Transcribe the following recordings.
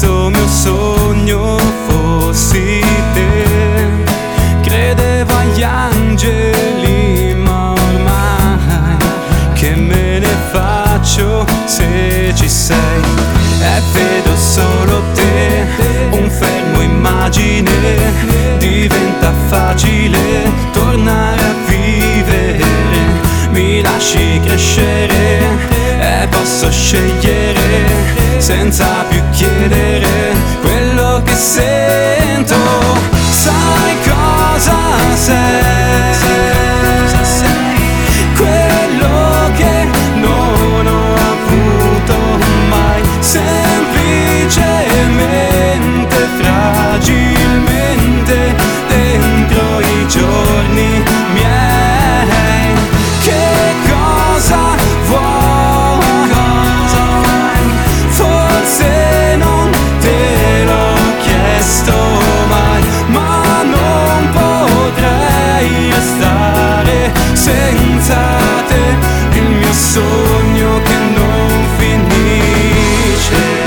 questo mio sogno fossi te. Credevo agli angeli, ma ormai che me ne faccio se ci sei? E vedo solo te, un fermo immagine, diventa facile tornare a vivere. Mi lasci crescere e posso scegliere senza più chiedere quello che sento. Sai cosa sei? Quello che non ho avuto mai, semplicemente, fragilmente, dentro i giorni miei. Che cosa vuoi? Forse non te l'ho chiesto mai, ma non potrei restare senza te, il mio sogno che non finisce.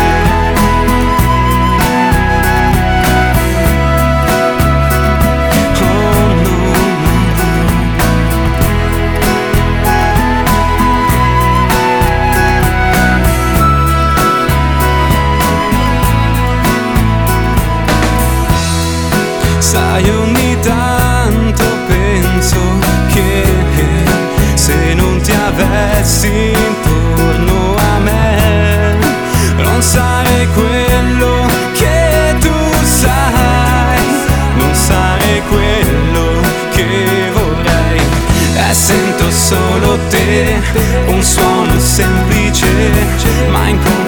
Sai, ogni tanto penso che se non ti avessi intorno a me non sarei quello che tu sai, non sarei quello che vorrei. E sento solo te, un suono semplice ma incomprensibile,